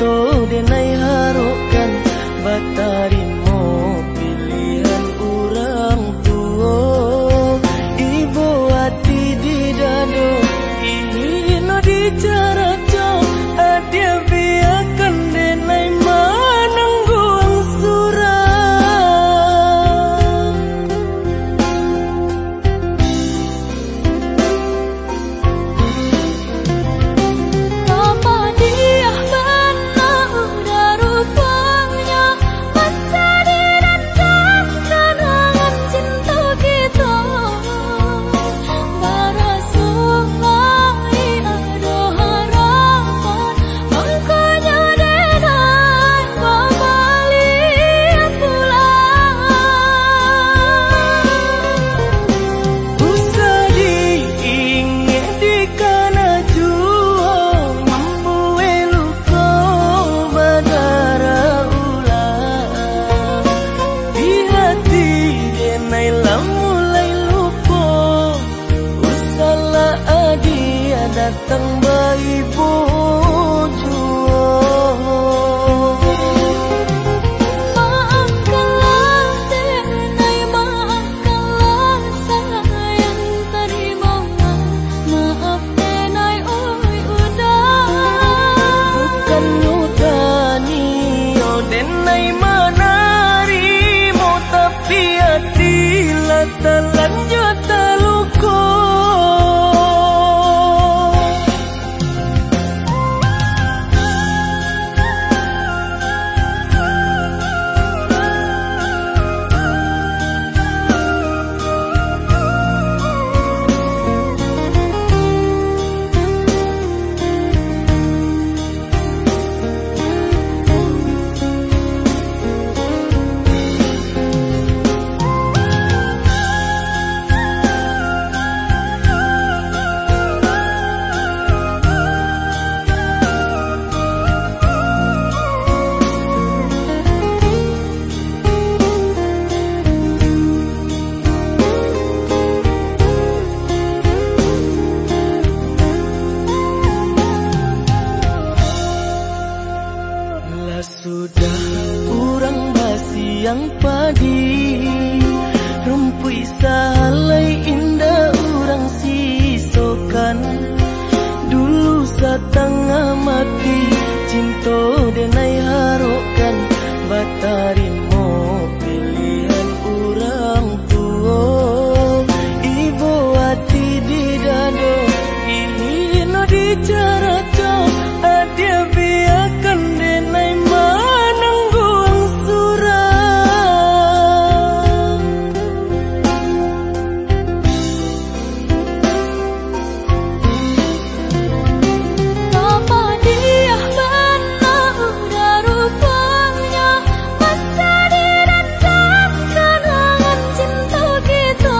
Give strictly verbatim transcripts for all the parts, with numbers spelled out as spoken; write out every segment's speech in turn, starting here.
cinta denai harokan batarimo pilihan orang tua. Ibu hati di dado ino dicaraco adia biarkan denai manangguang surang. Apa dia benar udah rupanya mencari dan kenangan cinta kita. Barasumai ada harapan makanya denai kembali pulang. Usah diingat di kana jua mampu eluko badara ulang. Di hati denai lah mulai lupa. Usahlah adia datang bayi bujua. Maafkanlah denai, maafkanlah sayang terima. Maaf denai oi udah. Bukan nyutani oh denai manarimo tapi hati lah terlanjut terluka. Lah sudah kurang basi yang padi rumpui salai indah orang sisokan. Dulu setengah mati cinta denai harokan batarimo pilihan orang tua. Ibu hati di dado ino dicaraco adia biarkan denai manangguang surang. Apa dia benar udah rupanya mencari dan kenangan cinta kita.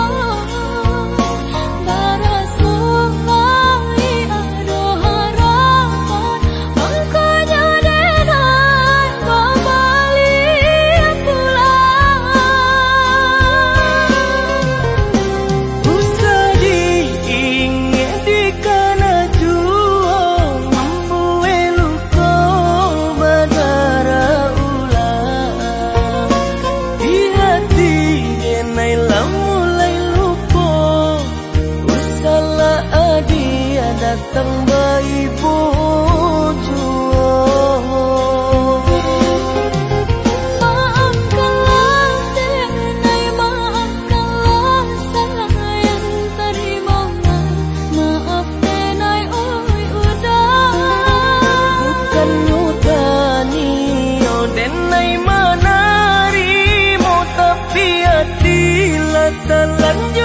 Barasumai ada harapan makanya denai kembali pulang. Usah diingat di kana jua mampu eluko badara ulang. Di hati denai lah mulai lupa. Usahlah adia datang bayi bujua. Maafkanlah denai, maafkanlah sayang terima. Maaf denai oi udah. Bukan nyutani oh denai manarimo tapi hati lah terlanjut